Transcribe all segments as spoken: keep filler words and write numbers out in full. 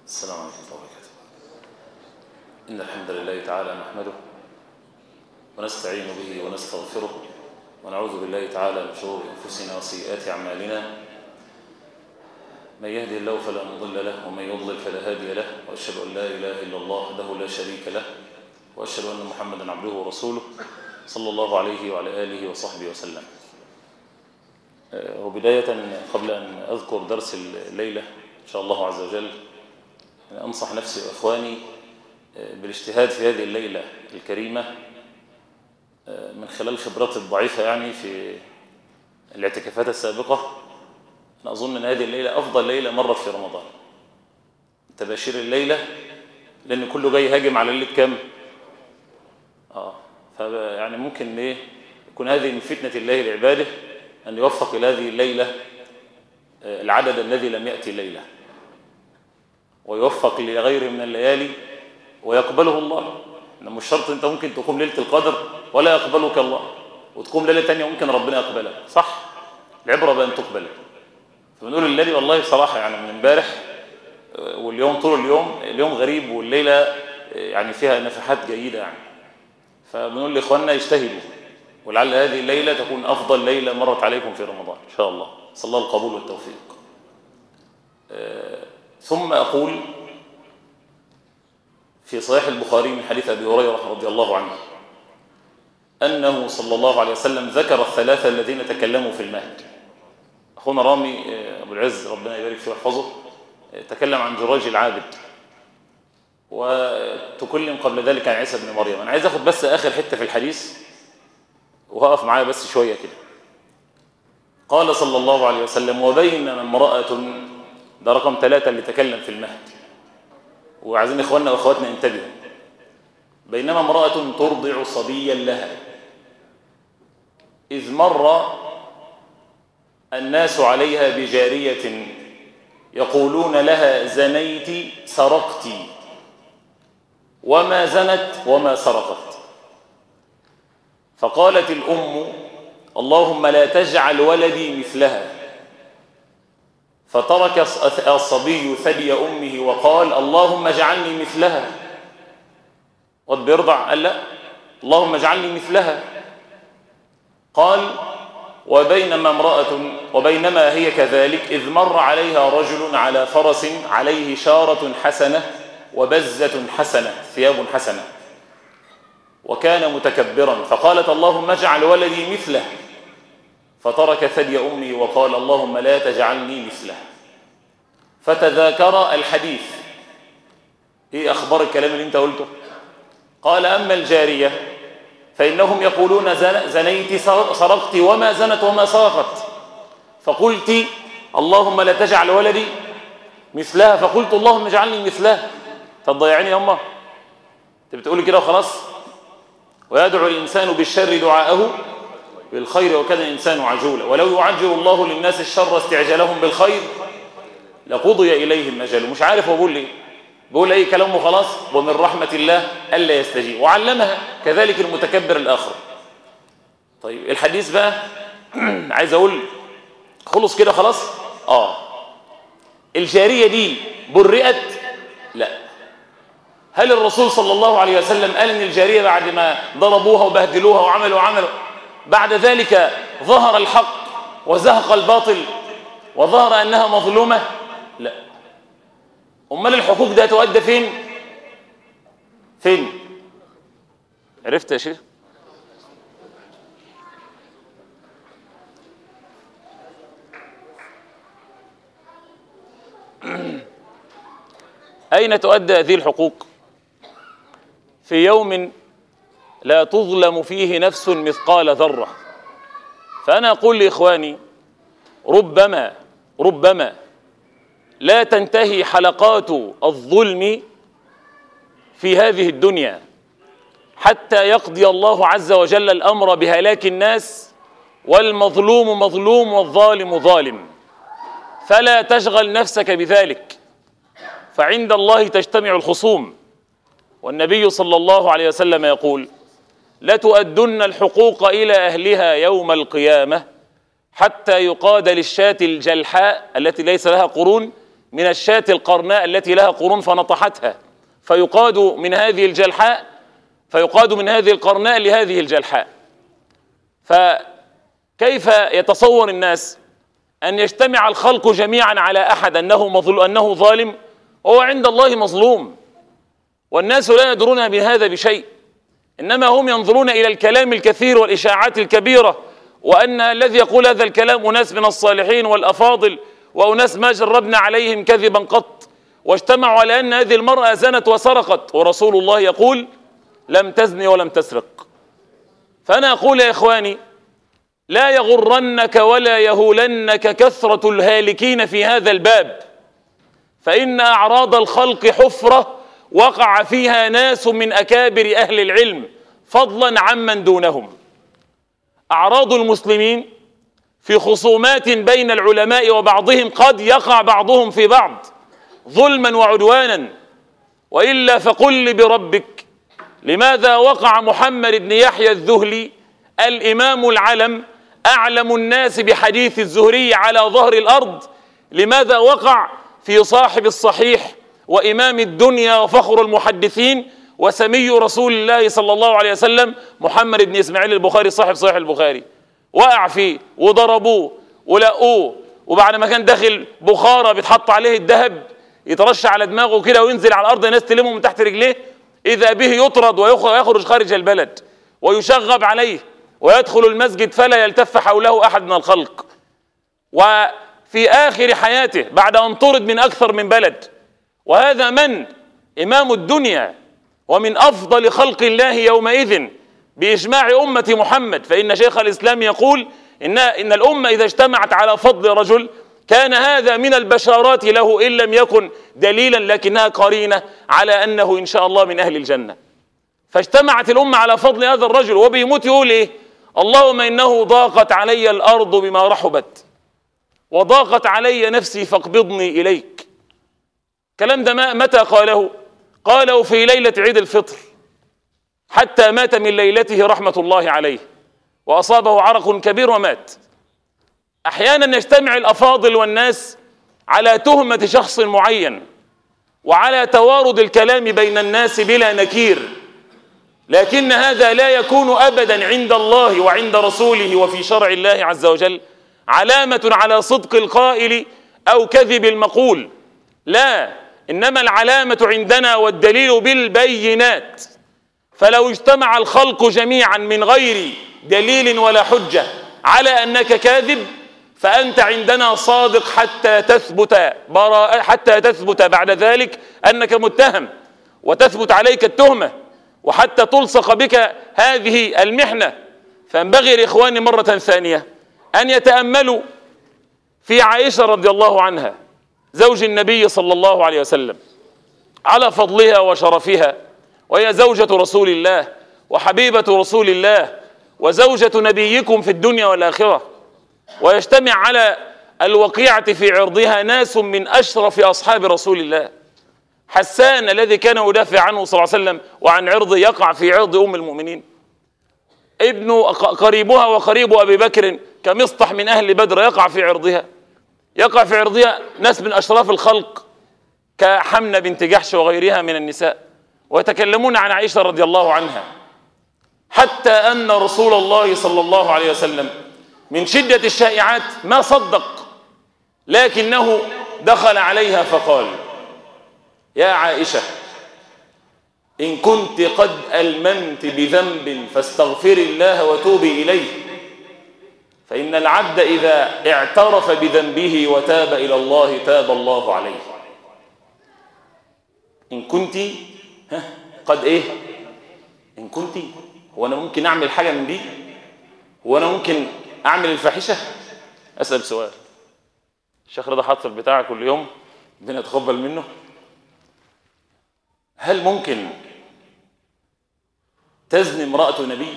السلام عليكم ورحمة الله وبركاته. إن الحمد لله تعالى نحمده ونستعين به ونستغفره ونعوذ بالله تعالى من شرور أنفسنا وسيئات أعمالنا. من يهدي الله فلا مضل له ومن يضلل فلا هادي له، وأشهد أن لا إله إلا الله وحده لا شريك له، وأشهد أن محمدا عبده ورسوله صلى الله عليه وعلى آله وصحبه وسلم. وبداية قبل أن أذكر درس الليلة إن شاء الله عز وجل، أنصح نفسي وإخواني بالاجتهاد في هذه الليلة الكريمة من خلال خبراتي الضعيفة يعني في الاعتكافات السابقة. أنا أظن أن هذه الليلة أفضل ليلة مرت في رمضان، تباشير الليلة، لأن كله جاي هاجم على ليلة كام؟ آه فيعني ممكن إيه يكون هذه من فتنة الله لعباده أن يوفق إلى هذه الليلة العدد الذي لم يأتي الليلة، ويوفق لغيره من الليالي ويقبله الله. إنه مش شرط أنت ممكن تقوم ليلة القدر ولا يقبلك الله، وتقوم ليلة تانية ممكن ربنا يقبلك، صح؟ العبرة بأن تقبل. فبنقول الليلة والله بصراحة يعني من امبارح واليوم طول اليوم، اليوم غريب والليلة يعني فيها نفحات جيدة يعني. فبنقول لإخواننا يجتهدوا، ولعل هذه الليلة تكون أفضل ليلة مرت عليكم في رمضان إن شاء الله. صلى الله القبول والتوفيق. ثم أقول في صحيح البخاري من حديث أبي هريرة رضي الله عنه أنه صلى الله عليه وسلم ذكر الثلاثة الذين تكلموا في المهد. أخونا رامي أبو العز ربنا يبارك فيه ويحفظه تكلم عن جراج العابد، وتكلم قبل ذلك عن عيسى بن مريم. أنا عايز أخذ بس آخر حتة في الحديث وهقف معايا بس شوية كده. قال صلى الله عليه وسلم: وبينما امرأة، ده رقم ثلاثة اللي تكلم في المهد، وعايزين إخواننا وأخواتنا انتبهوا. بينما امرأة ترضع صبيا لها إذ مر الناس عليها بجارية يقولون لها: زنيت سرقت، وما زنت وما سرقت. فقالت الأم: اللهم لا تجعل ولدي مثلها. فترك الصبي ثدي أمه وقال: اللهم اجعلني مثلها. قد بيرضع؟ قال لا، اللهم اجعلني مثلها. قال: وبينما امرأة وبينما هي كذلك إذ مر عليها رجل على فرس عليه شارة حسنة وبزة حسنة، ثياب حسنة، وكان متكبرا، فقالت: اللهم اجعل ولدي مثله. فترك ثدي أمي وقال: اللهم لا تجعلني مثله. فتذاكر الحديث. ايه أخبار الكلام اللي انت قلته؟ قال: أما الجارية فإنهم يقولون زنيت سرقت وما زنت وما سرقت. فقلت: اللهم لا تجعل ولدي مثلها. فقلت: اللهم اجعلني مثلها. تضيعني يا أمه، انت بتقولي كده وخلاص. ويدعو الإنسان بالشر دعاءه بالخير وكان الإنسان عجولا، ولو يعجل الله للناس الشر استعجالهم بالخير لقضي إليهم أجلهم. مش عارف هو بقول ليه، بقول أي كلام وخلاص. ومن رحمة الله ألا يستجيب، وعلمها كذلك المتكبر الآخر. طيب الحديث بقى عايز أقول خلص كده خلاص. آه الجارية دي برئت؟ لا. هل الرسول صلى الله عليه وسلم قال إن الجارية بعد ما ضربوها وبهدلوها وعملوا وعملوا بعد ذلك ظهر الحق وزهق الباطل وظهر أنها مظلومة؟ لا. أمال الحقوق ده تؤدى فين؟ فين؟ عرفت يا شيخ؟ أين تؤدى هذه الحقوق؟ في يوم لا تظلم فيه نفس مثقال ذرة. فأنا أقول لإخواني: ربما ربما لا تنتهي حلقات الظلم في هذه الدنيا حتى يقضي الله عز وجل الأمر بهلاك الناس، والمظلوم مظلوم والظالم ظالم. فلا تشغل نفسك بذلك، فعند الله تجتمع الخصوم. والنبي صلى الله عليه وسلم يقول: لتؤدن الحقوق إلى أهلها يوم القيامة حتى يقاد للشاة الجلحاء التي ليس لها قرون من الشاة القرناء التي لها قرون فنطحتها، فيقاد من هذه الجلحاء فيقاد من هذه القرناء لهذه الجلحاء. فكيف يتصور الناس أن يجتمع الخلق جميعا على أحد أنه مظلوم أنه ظالم وهو عند الله مظلوم، والناس لا يدرون بهذا بشيء، إنما هم ينظرون إلى الكلام الكثير والإشاعات الكبيرة، وأن الذي يقول هذا الكلام أناس من الصالحين والأفاضل وأناس ما جربنا عليهم كذبا قط، واجتمعوا على أن هذه المرأة زنت وسرقت، ورسول الله يقول لم تزني ولم تسرق. فأنا أقول يا إخواني لا يغرنك ولا يهولنك كثرة الهالكين في هذا الباب، فإن أعراض الخلق حفرة وقع فيها ناس من أكابر أهل العلم فضلا عمن دونهم. أعراض المسلمين في خصومات بين العلماء وبعضهم قد يقع بعضهم في بعض ظلما وعدوانا، وإلا فقل لي بربك لماذا وقع محمد بن يحيى الذهلي الإمام العلم أعلم الناس بحديث الزهري على ظهر الأرض، لماذا وقع في صاحب الصحيح وإمام الدنيا وفخر المحدثين وسمي رسول الله صلى الله عليه وسلم محمد بن إسماعيل البخاري صاحب صحيح البخاري؟ وقع فيه وضربوه ولقوه، وبعد ما كان داخل بخارة بيتحط عليه الذهب يترش على دماغه كده وينزل على الأرض الناس تلمه من تحت رجليه، إذا به يطرد ويخرج خارج البلد ويشغب عليه ويدخل المسجد فلا يلتف حوله أحد من الخلق. وفي آخر حياته بعد أن طرد من أكثر من بلد، وهذا من إمام الدنيا ومن أفضل خلق الله يومئذ بإجماع أمة محمد. فإن شيخ الإسلام يقول إن, إن الأمة إذا اجتمعت على فضل رجل كان هذا من البشارات له، إن لم يكن دليلا لكنها قرينة على أنه إن شاء الله من أهل الجنة. فاجتمعت الأمة على فضل هذا الرجل، وبيموت يقول إيه؟ اللهم إنه ضاقت علي الأرض بما رحبت وضاقت علي نفسي فاقبضني إليك. كلام ده متى قاله؟ قاله في ليلة عيد الفطر، حتى مات من ليلته رحمة الله عليه، وأصابه عرق كبير ومات. أحيانا يجتمع الأفاضل والناس على تهمة شخص معين وعلى توارد الكلام بين الناس بلا نكير، لكن هذا لا يكون أبدا عند الله وعند رسوله وفي شرع الله عز وجل علامة على صدق القائل أو كذب المقول، لا، إنما العلامة عندنا والدليل بالبينات. فلو اجتمع الخلق جميعا من غير دليل ولا حجة على أنك كاذب فأنت عندنا صادق حتى تثبت براءة، حتى تثبت بعد ذلك أنك متهم وتثبت عليك التهمة، وحتى تلصق بك هذه المحنة. فينبغي لإخواني مرة ثانية أن يتأملوا في عائشة رضي الله عنها زوج النبي صلى الله عليه وسلم على فضلها وشرفها، وهي زوجة رسول الله وحبيبة رسول الله وزوجة نبيكم في الدنيا والآخرة، ويجتمع على الوقيعة في عرضها ناس من أشرف أصحاب رسول الله. حسان الذي كان يدافع عنه صلى الله عليه وسلم وعن عرضه يقع في عرض أم المؤمنين. ابن قريبها وقريب أبي بكر كمصطح من أهل بدر يقع في عرضها، يقع في عرضها ناس من أشراف الخلق كحمنة بنت جحش وغيرها من النساء، ويتكلمون عن عائشة رضي الله عنها، حتى أن رسول الله صلى الله عليه وسلم من شدة الشائعات ما صدق، لكنه دخل عليها فقال: يا عائشة، إن كنت قد ألممت بذنب فاستغفري الله وتوبي إليه، فإن العبد إذا اعترف بذنبه وتاب إلى الله تاب الله عليه. إن كنت ها قد إيه إن كنت هو أنا ممكن أعمل حاجة من دي؟ هو أنا ممكن أعمل الفاحشة؟ أسأل سؤال. الشيخ رضا حاطط البتاع كل يوم، ربنا يتقبل منه. هل ممكن تزني امرأة نبي؟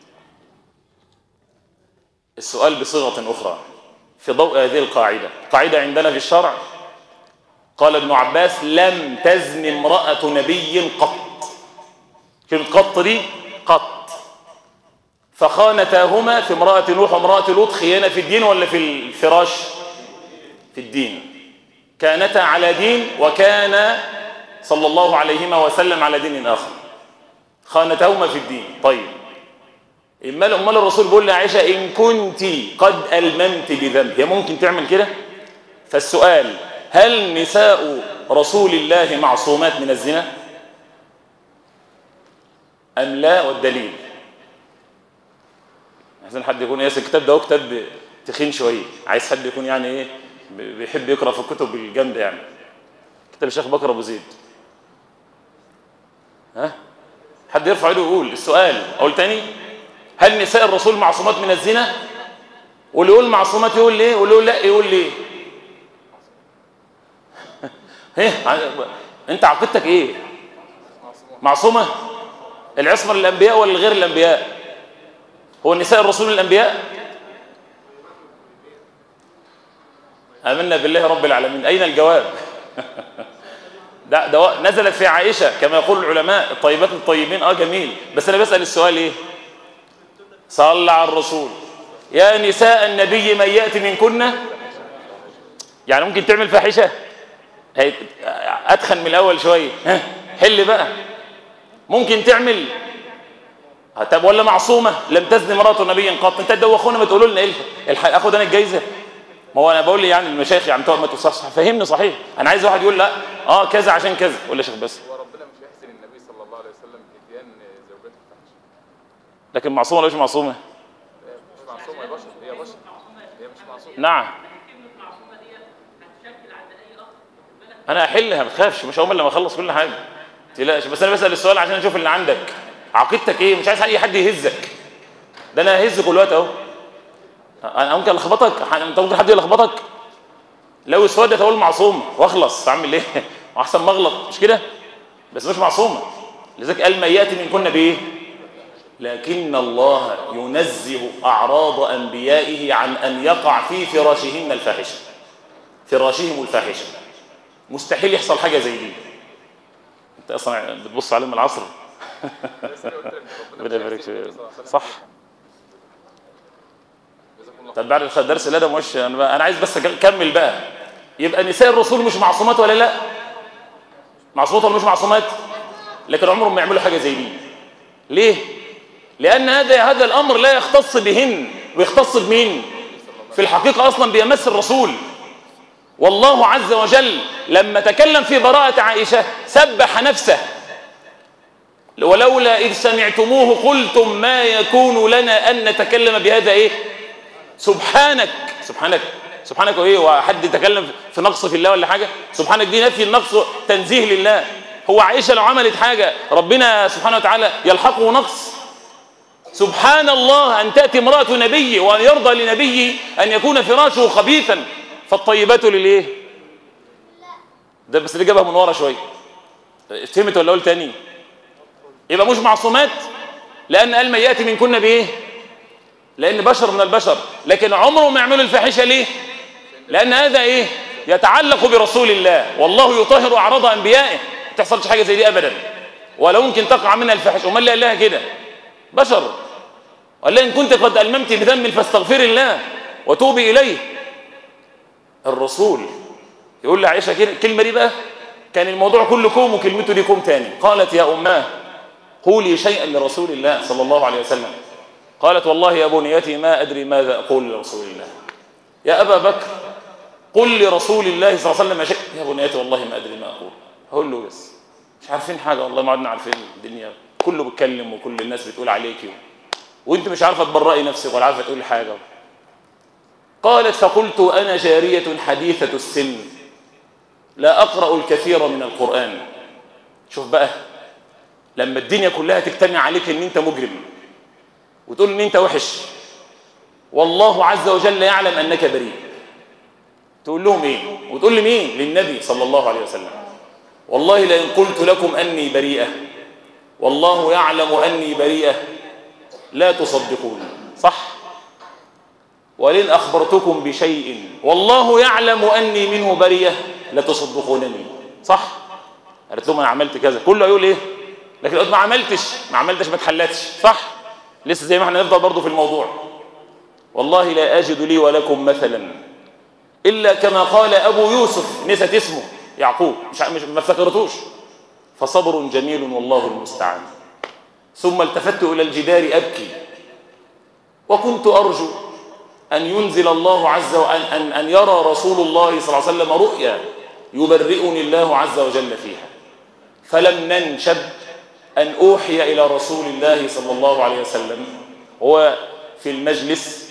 السؤال بصيغة أخرى في ضوء هذه القاعدة. قاعدة عندنا في الشرع قال ابن عباس: لم تزن امرأة نبي قط. كلمة قط دي قط، فخانتاهما في امرأة نوح وامرأة لوط خيانة في الدين ولا في الفراش؟ في الدين. كانتا على دين وكان صلى الله عليه وسلم على دين آخر، خانتهما في الدين. طيب امال امال الرسول بيقول لعائشة إن كنت قد ألممت بذنب، هي ممكن تعمل كده؟ فالسؤال هل نساء رسول الله معصومات من الزنا أم لا؟ والدليل عايزين حد يكون ياسر الكتاب ده هو كتاب تخين شويه، عايز حد يكون يعني ايه بيحب يقرا في الكتب الجامده، يعني كتاب الشيخ بكر ابو زيد. ها حد يرفع ايده ويقول السؤال. اقول تاني، هل نساء الرسول معصومات من الزنا؟ واللي يقول معصومات يقول ليه، واللي يقول لا يقول ليه. ايه انت عقيدتك ايه؟ معصومه؟ العصمه للانبياء ولا غير الانبياء؟ هو النساء الرسول الانبياء؟ آمنا بالله رب العالمين. أين الجواب؟ ده, ده نزلت في عائشة كما يقول العلماء، الطيبات الطيبين. آه جميل، بس أنا بسأل السؤال إيه؟ صلى على الرسول. يا نساء النبي من يأتي منكن، يعني ممكن تعمل فاحشة؟ أدخن من الأول شوية، ها حل بقى. ممكن تعمل؟ طب ولا معصومة؟ لم تزن امرأة نبي قط. أنت تدوخونا ما تقولوا لنا إيه؟ أخد أنا الجايزة؟ ما هو انا بقول لي يعني المشايخ يعني ما تصحصح، فهمني صحيح. انا عايز واحد يقول لا اه كذا عشان كذا، ولا شيخ بس هو ربنا مش هيحسن النبي صلى الله عليه وسلم اتيان زوجته الفحش، لكن معصومه ولا مش معصومه؟ مش معصومه يا بشر، هي بشر، هي مش معصومه. نعم انا احلها ما تخافش، مش هقوم الا لما اخلص كل حاجه، ما تقلقش. بس انا بسال السؤال عشان اشوف اللي عندك عقيدتك ايه. مش عايز اي حد يهزك، ده انا ههزك دلوقتي اهو. انا ممكن الخبطك، انت ممكن حد يلخبطك. لو اسودت اقول معصومه واخلص، اعمل ايه؟ احسن ما اغلط، مش كده؟ بس مش معصومه. لذلك قال ما ياتي منكن بايه؟ لكن الله ينزه اعراض انبيائه عن ان يقع في فراشهن الفاحشه، فراشهم الفاحشه. مستحيل يحصل حاجه زي دي. انت اصلا بتبص عليهم العصر. ربنا يبارك فيك. صح. طب بعد درس الادب مش انا انا عايز بس اكمل بقى. يبقى نساء الرسول مش معصومات ولا لا؟ معصومات ولا مش معصومات؟ لكن عمرهم ما يعملوا حاجه زي دي. ليه؟ لان هذا هذا الامر لا يختص بهن، ويختص بمين؟ في الحقيقه اصلا بيمس الرسول. والله عز وجل لما تكلم في براءه عائشه سبح نفسه، ولولا اذ سمعتموه قلتم ما يكون لنا ان نتكلم بهذا ايه؟ سبحانك سبحانك سبحانك ايه؟ وحد يتكلم في نقص في الله ولا حاجه؟ سبحانك دي نفي النقص، تنزيه لله. هو عائشه لو عملت حاجه ربنا سبحانه وتعالى يلحقه نقص؟ سبحان الله ان تاتي امراه نبي وان يرضى لنبي ان يكون فراشه خبيثا. فالطيبات للايه؟ ده بس اللي جابها من ورا شويه. فهمت ولا اقول تاني؟ يبقى مش معصومات لان قال ما ياتي منكن بايه؟ لأن بشر من البشر. لكن عمره ما يعملوا الفاحشة. ليه؟ لأن هذا إيه؟ يتعلق برسول الله، والله يطهر أعراض أنبيائه. ما تحصلش حاجة زي دي أبدا، ولا ممكن تقع منها الفاحشة. وما اللي قال لها كده؟ بشر. قال لها إن كنت قد ألممت بذنب فاستغفر الله وتوبي إليه. الرسول يقول لعائشة كده الكلمة دي بقى، كان الموضوع كله كوم وكلمته دي كوم تاني. قالت يا أماه قولي شيئا لرسول الله صلى الله عليه وسلم. قالت والله يا بنيتي ما أدري ماذا أقول لرسول الله. يا أبا بكر قل لرسول الله صلى الله عليه وسلم شيء. يا بنيتي والله ما أدري ما أقول. هقول له بس مش عارفين حاجة، والله ما عدنا عارفين الدنيا، كله بيتكلم وكل الناس بتقول عليكي وانت مش عارفة تبرئي نفسك ولا عارفة تقول حاجة. قالت فقلت أنا جارية حديثة السن لا أقرأ الكثير من القرآن. شوف بقى لما الدنيا كلها تجتمع عليك ان انت مجرم وتقول ان انت وحش، والله عز وجل يعلم انك بريء، تقول لهم ايه؟ وتقول لي مين؟ للنبي صلى الله عليه وسلم. والله لئن قلت لكم اني بريئة والله يعلم اني بريئة لا تصدقون. صح؟ ولئن اخبرتكم بشيء والله يعلم اني منه بريئة لا تصدقونني. صح؟ قالت لهم انا عملت كذا، كله يقول ايه؟ لكن قلت ما عملتش ما عملتش ما اتحلتش. صح؟ لسه زي ما احنا نفضل برضه في الموضوع. والله لا أجد لي ولكم مثلا إلا كما قال أبو يوسف، نسيت اسمه، يعقوب، مش مش ما افتكرتوش. فصبر جميل والله المستعان. ثم التفت إلى الجدار أبكي، وكنت أرجو أن ينزل الله عز وجل أن, أن يرى رسول الله صلى الله عليه وسلم رؤيا يبرئني الله عز وجل فيها. فلم ننشب أن أوحي إلى رسول الله صلى الله عليه وسلم هو في المجلس،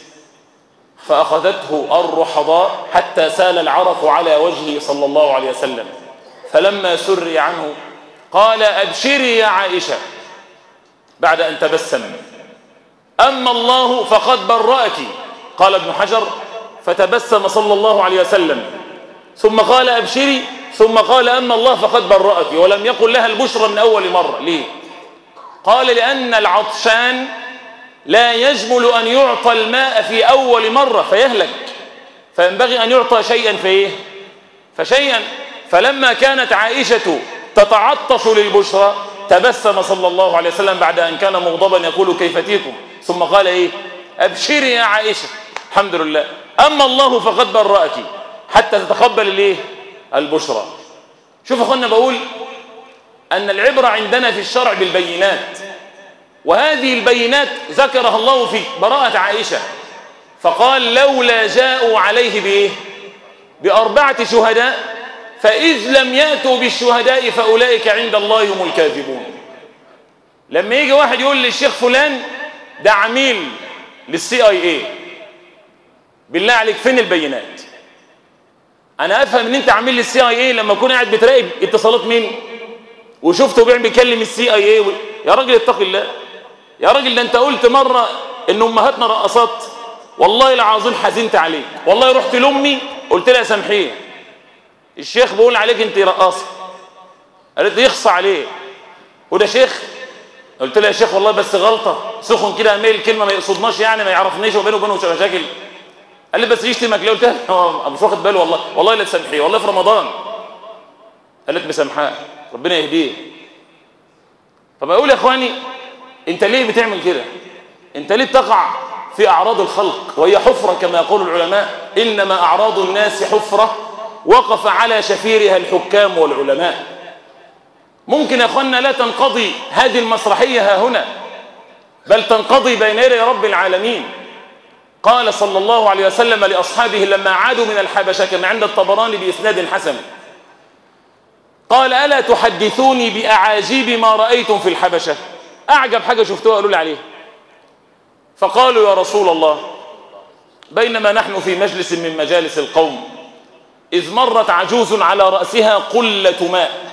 فأخذته الرحضاء حتى سال العرق على وجهه صلى الله عليه وسلم. فلما سري عنه قال: أبشري يا عائشة، بعد أن تبسم: أما الله فقد برأك. قال ابن حجر: فتبسم صلى الله عليه وسلم، ثم قال: أبشري، ثم قال: أما الله فقد برأك، ولم يقل لها البشرى من أول مرة. ليه؟ قال: لأن العطشان لا يجمل أن يعطى الماء في أول مرة فيهلك، فينبغي أن يعطى شيئا فإيه؟ فشيئا. فلما كانت عائشة تتعطش للبشرى تبسم صلى الله عليه وسلم بعد أن كان مغضبا يقول: كيف تيكم؟ ثم قال إيه؟ أبشري يا عائشة، الحمد لله، أما الله فقد برأك، حتى تتقبل الإيه؟ البشرى. شوف أخوانا، بقول أن العبرة عندنا في الشرع بالبينات، وهذه البينات ذكرها الله في براءة عائشة، فقال: لولا جاءوا عليه بإيه؟ بأربعة شهداء، فإذ لم يأتوا بالشهداء فأولئك عند الله هم الكاذبون. لما يجي واحد يقول للشيخ فلان ده عميل للسي اي اي، بالله عليك فين البينات؟ انا افهم ان انت عميل للسي اي اي لما اكون قاعد بتراقب اتصالات مين وشفته بيعمل بيكلم السي اي اي. يا راجل اتق الله يا راجل، ده انت قلت مره ان امهاتنا رقصات، والله العظيم حزنت عليك، والله رحت لامي قلت لها سامحيه، الشيخ بيقول عليك انت رقاصه. قالت لي يخصى عليه، وده شيخ؟ قلت لها يا شيخ والله بس غلطه، سخن كده اميل كلمه ما يقصدناش يعني، ما يعرفنيش وبينه وبينه مشاكل. قال لي بس يشتمك ليه؟ قلت لها هو مش واخد باله، والله والله لا تسامحيه، والله في رمضان. قالت مسامحاه، ربنا يهديه. فبقول يا اخواني، انت ليه بتعمل كده؟ انت ليه تقع في اعراض الخلق وهي حفره كما يقول العلماء؟ انما اعراض الناس حفره وقف على شفيرها الحكام والعلماء. ممكن يا اخوانا لا تنقضي هذه المسرحيه ها هنا، بل تنقضي بين يدي رب العالمين. قال صلى الله عليه وسلم لاصحابه لما عادوا من الحبشه كما عند الطبراني باسناد حسن، قال: الا تحدثوني باعاجيب ما رايتم في الحبشه؟ اعجب حاجه شفتوها قالوا لي عليها. فقالوا: يا رسول الله، بينما نحن في مجلس من مجالس القوم اذ مرت عجوز على راسها قله ماء،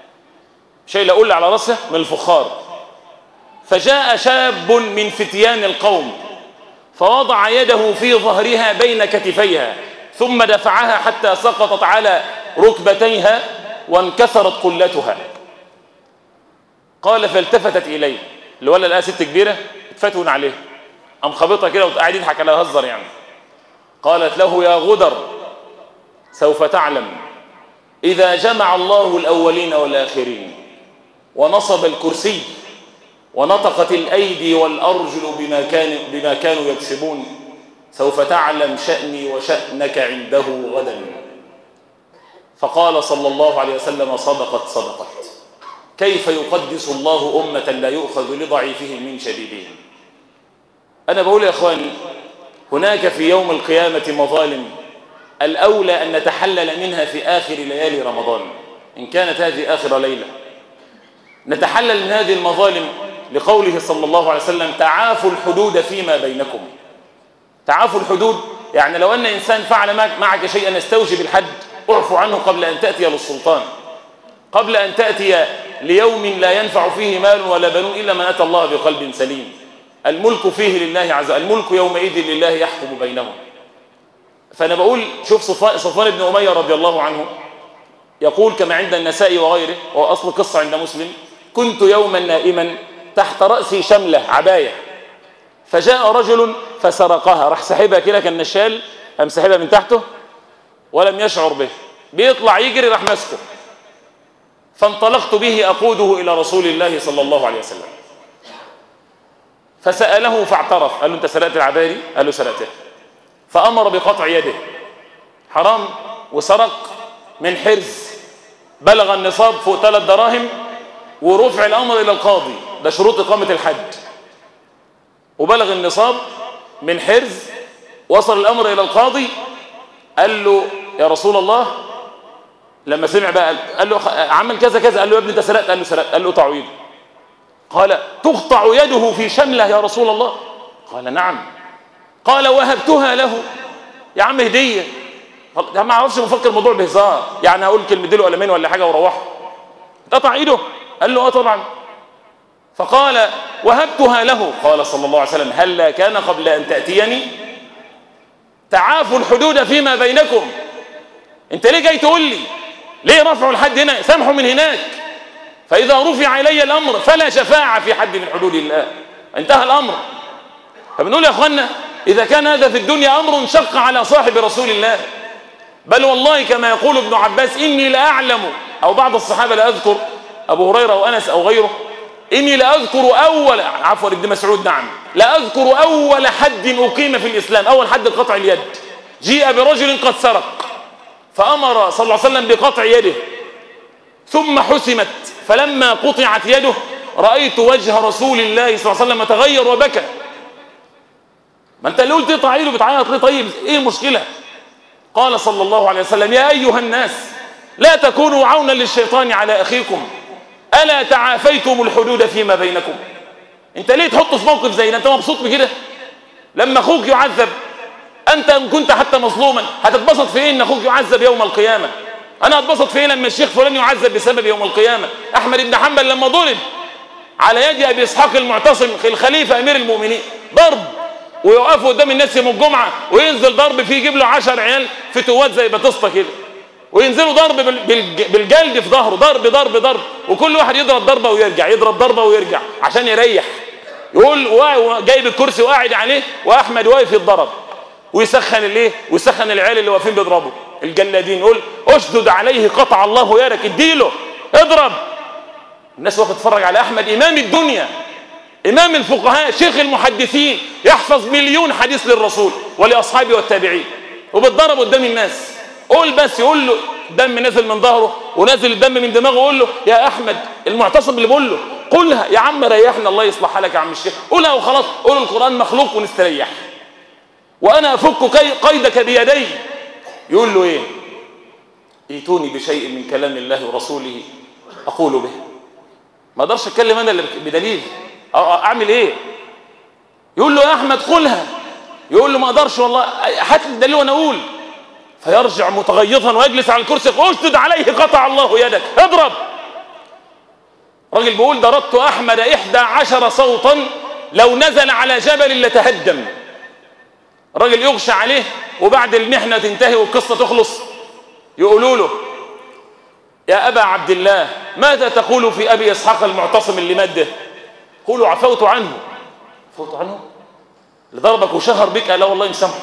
شيء قله على راسها من الفخار، فجاء شاب من فتيان القوم فوضع يده في ظهرها بين كتفيها ثم دفعها حتى سقطت على ركبتيها وانكسرت قلتها. قال: فالتفتت إليه، الولد لقاها ست كبيرة اتفتون عليه، قام خبطها كده وقاعد يضحك على هزر يعني. قالت له: يا غدر، سوف تعلم إذا جمع الله الأولين والآخرين ونصب الكرسي ونطقت الأيدي والأرجل بما, كان بما كانوا يكسبون، سوف تعلم شأني وشأنك عنده غدا. فقال صلى الله عليه وسلم: صدقت صدقت. كيف يقدس الله أمة لا يؤخذ لضعيفهم من شديدهم؟ أنا بقول يا أخواني، هناك في يوم القيامة مظالم الأولى أن نتحلل منها في آخر ليالي رمضان، إن كانت هذه آخر ليلة. نتحلل من هذه المظالم لقوله صلى الله عليه وسلم: تعافوا الحدود فيما بينكم. تعافوا الحدود يعني لو أن إنسان فعل معك شيئا يستوجب الحد، اعفو عنه قبل أن تأتي للسلطان، قبل أن تأتي ليوم لا ينفع فيه مال ولا بنون إلا من أتى الله بقلب سليم. الملك فيه لله عز وجل، الملك يومئذ لله يحكم بينهم. فأنا بقول شوف صفوان بن أمية رضي الله عنه يقول كما عند النسائي وغيره، وأصل قصة عند مسلم: كنت يوما نائما تحت رأسي شملة عباية، فجاء رجل فسرقها، راح سحبها كده كان نشال، قام سحبها من تحته ولم يشعر به، بيطلع يجري راح ماسكه، فانطلقت به أقوده إلى رسول الله صلى الله عليه وسلم، فسأله فاعترف، قال له: أنت سرقت العباية دي؟ قال له: سرقتها. فأمر بقطع يده، حرام وسرق من حرز بلغ النصاب فوق ثلاث دراهم ورفع الأمر إلى القاضي، ده شروط إقامة الحج. وبلغ النصاب من حرز، وصل الأمر إلى القاضي، قال له يا رسول الله، لما سمع بقى قال له عمل كذا كذا، قال له يا ابني انت سرقت، قال له سرقت، قال له اقطع يده. قال تقطع يده في شملة يا رسول الله؟ قال نعم. قال وهبتها له، يا عم هدية، ما اعرفش مفكر الموضوع بهزار، يعني هقول كلمتين قلمين ولا حاجه وروحه. قطع ايده؟ قال له اه طبعا. فقال وهبتها له. قال صلى الله عليه وسلم هلا كان قبل ان تاتيني؟ تعافوا الحدود فيما بينكم. انت ليه جاي تقول لي؟ ليه رفعوا الحد هنا؟ سامحوا من هناك. فاذا رفع الي الامر فلا شفاعه في حد من حدود الله، انتهى الامر. فبنقول يا اخوانا اذا كان هذا في الدنيا امر شق على صاحب رسول الله، بل والله كما يقول ابن عباس اني لاعلم، او بعض الصحابه لا اذكر، ابو هريره وانس او غيره، اني لاذكر اول، عفوا ابن مسعود، نعم، لا اذكر اول حد اقيم في الاسلام، اول حد قطع اليد، جيء برجل قد سرق فامر صلى الله عليه وسلم بقطع يده ثم حسمت، فلما قطعت يده رايت وجه رسول الله صلى الله عليه وسلم تغير وبكى. ما انت اللي قلت تقطع يده بتعيط ليه؟ طيب ايه المشكله؟ قال صلى الله عليه وسلم يا ايها الناس لا تكونوا عونا للشيطان على اخيكم، الا تعافيتم الحدود فيما بينكم. انت ليه تحطه في موقف زي ده؟ انت مبسوط بكده؟ لما اخوك يعذب، انت ان كنت حتى مظلوما هتتبسط في ايه ان اخوك يعذب يوم القيامه؟ انا هتبسط في ايه لما الشيخ فلان يعذب بسبب يوم القيامه؟ احمد بن حنبل لما ضرب على يد ابي اسحاق المعتصم الخليفه امير المؤمنين ضرب، ويقفوا قدام الناس يوم الجمعه وينزل ضرب فيه، يجيب له عشر عيال فتوات زي بطسطه كده وينزلوا ضرب بالجلد في ظهره، ضرب ضرب ضرب، وكل واحد يضرب ضربه ويرجع، يضرب ضربه ويرجع عشان يريح. يقول جايب الكرسي وقاعد عليه واحمد واقف يتضرب ويسخن الايه؟ ويسخن العيال اللي واقفين بيضربوا الجلادين، يقول اشدد عليه قطع الله يدك، اديله اضرب. الناس واقفه تتفرج على احمد امام الدنيا، امام الفقهاء، شيخ المحدثين، يحفظ مليون حديث للرسول ولاصحابه والتابعين، وبتضرب قدام الناس. قول بس، يقول له دم نازل من ظهره ونازل الدم من دماغه، يقول له يا احمد، المعتصم اللي بيقول له قولها يا عم ريحنا الله يصلح حالك يا عم الشيخ، قولها وخلاص، قول القران مخلوق ونستريح، وانا افك قيدك بيدي. يقول له ايه؟ ائتوني بشيء من كلام الله ورسوله اقول به. ما اقدرش اتكلم انا اللي بدليل، اعمل ايه؟ يقول له يا احمد قولها، يقول له ما اقدرش والله، هات لي الدليل وانا اقول. فيرجع متغيظا ويجلس على الكرسي، اشدد عليه قطع الله يدك، اضرب. راجل بيقول ضربت احمد احدى عشر صوتا لو نزل على جبل لتهدم. راجل يغشى عليه وبعد المحنه تنتهي والقصه تخلص، يقولوا له يا ابا عبد الله ماذا تقول في ابي اسحاق المعتصم اللي مات ده؟ قولوا عفوت عنه. عفوت عنه؟ اللي ضربك وشهر بك؟ لا والله مسامحه.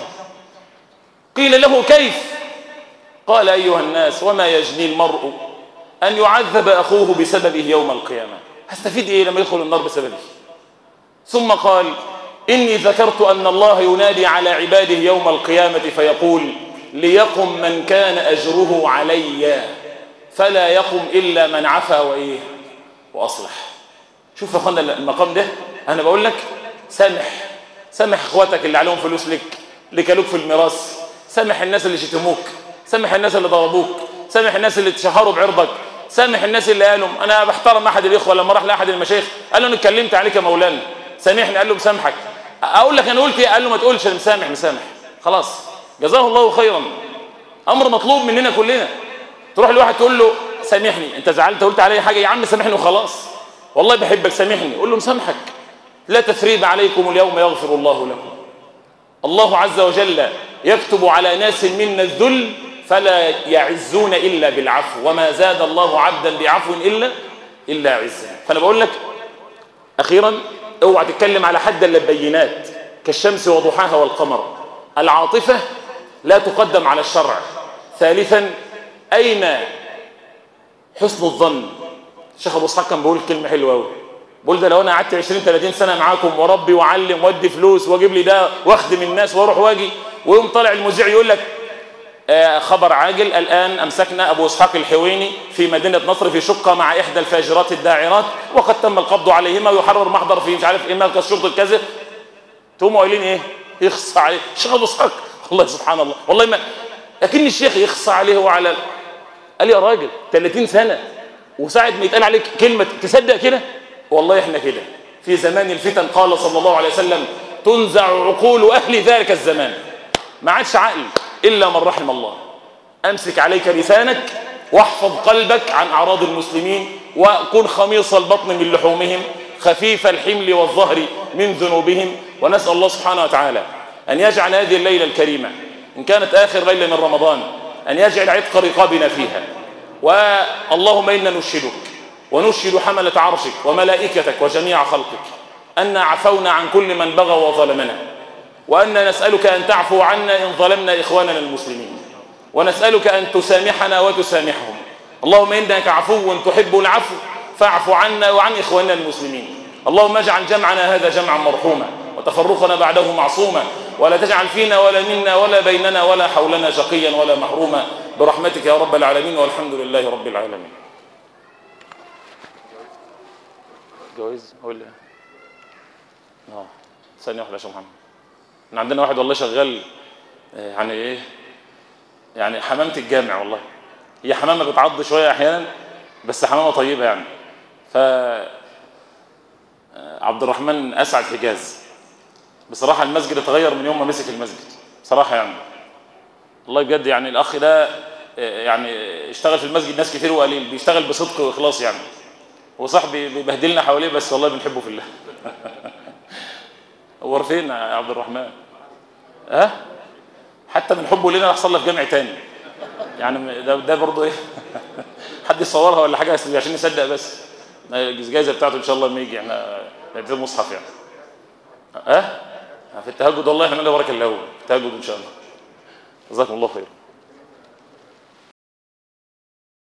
قيل له كيف؟ قال ايها الناس وما يجني المرء ان يعذب اخوه بسببه يوم القيامه، هستفيد ايه لما يدخل النار بسببه؟ ثم قال اني ذكرت ان الله ينادي على عباده يوم القيامه فيقول ليقم من كان اجره علي فلا يقم الا من عفا وايه واصلح. شوف يا اخوانا المقام ده، انا بقول لك سامح، سامح اخواتك اللي عليهم فلوس لك، اللي كلوك في الميراث، سامح الناس اللي شتموك، سامح الناس اللي ضربوك، سامح الناس اللي تشهروا بعرضك، سامح الناس اللي قالوا. انا بحترم احد الاخوه لما راح لاحد المشايخ قال له انا اتكلمت عليك يا مولانا سامحني، قال له مسامحك. اقول لك انا قلت ايه؟ قال له ما تقولش انا مسامح، مسامح خلاص، جزاه الله خيرا. امر مطلوب مننا كلنا. تروح لواحد تقول له سامحني، انت زعلت قلت علي حاجه؟ يا عم سامحني وخلاص، والله بحبك سامحني. قول له مسامحك، لا تثريب عليكم اليوم يغفر الله لكم. الله عز وجل يكتب على ناس منا الذل فلا يعزون الا بالعفو، وما زاد الله عبدا بعفو الا الا عزا. فانا بقول لك اخيرا اوعى تتكلم على حد الا ببينات كالشمس وضحاها والقمر. العاطفه لا تقدم على الشرع. ثالثا اين حسن الظن؟ الشيخ ابو اسحاق كان بيقول كلمه حلوه قوي، بقول ده لو انا قعدت عشرين ثلاثين سنه معاكم وربي وعلم وادي فلوس واجيب لي ده واخدم الناس واروح واجي، ويوم طالع المذيع يقول لك آه خبر عاجل، الآن أمسكنا أبو إسحاق الحويني في مدينة نصر في شقة مع إحدى الفاجرات الداعرات، وقد تم القبض عليهما ويحرر محضر في مش عارف إيه مركز شرطة كذا. تقوموا قايلين إيه؟ يخص عليه الشيخ أبو إسحاق. والله سبحان الله، والله ما لكن الشيخ يخص عليه وعلى قال يا راجل ثلاثين سنة وساعة ما يتقال عليك كلمة تصدق كده؟ والله إحنا كده في زمان الفتن. قال صلى الله عليه وسلم تنزع عقول أهل ذلك الزمان، ما عادش عقل إلا من رحم الله. أمسك عليك لسانك واحفظ قلبك عن أعراض المسلمين، وكن خميص البطن من لحومهم خفيف الحمل والظهر من ذنوبهم. ونسأل الله سبحانه وتعالى أن يجعل هذه الليلة الكريمة إن كانت آخر ليلة من رمضان أن يجعل عتق رقابنا فيها. واللهم إنا نشهدك ونشهد حملة عرشك وملائكتك وجميع خلقك أن عفونا عن كل من بغى وظلمنا، وأن نسألك أن تعفو عنا إن ظلمنا إخواننا المسلمين، ونسألك أن تسامحنا وتسامحهم. اللهم إنك عفو تحب العفو فاعف عنا وعن إخواننا المسلمين. اللهم اجعل جمعنا هذا جمعا مرحوما وتفرقنا بعده معصوما، ولا تجعل فينا ولا منا ولا بيننا ولا حولنا شقيا ولا محروما برحمتك يا رب العالمين، والحمد لله رب العالمين. جوائز قول لي اه ثانية واحدة يا شيخ محمد. احنا عندنا واحد والله شغال يعني ايه يعني حمامة الجامع، والله هي حمامة بتعض شوية احيانا بس حمامة طيبة يعني. ف عبد الرحمن اسعد حجاز، بصراحة المسجد اتغير من يوم ما مسك المسجد بصراحة يعني، والله بجد يعني الاخ ده يعني اشتغل في المسجد ناس كتير وقليل، بيشتغل بصدق واخلاص يعني، هو صاحبي بيبهدلنا حواليه بس والله بنحبه في الله. هو فين يا عبد الرحمن؟ ها؟ حتى من حبه لنا راح صلى في جامع تاني يعني، ده ده برضه ايه؟ حد يصورها ولا حاجه عشان نصدق بس. الجائزه بتاعته ان شاء الله لما يجي احنا نديله مصحف يعني. ها؟ في التهجد والله احنا نقول بارك الله في التهجد ان شاء الله. جزاكم الله خير.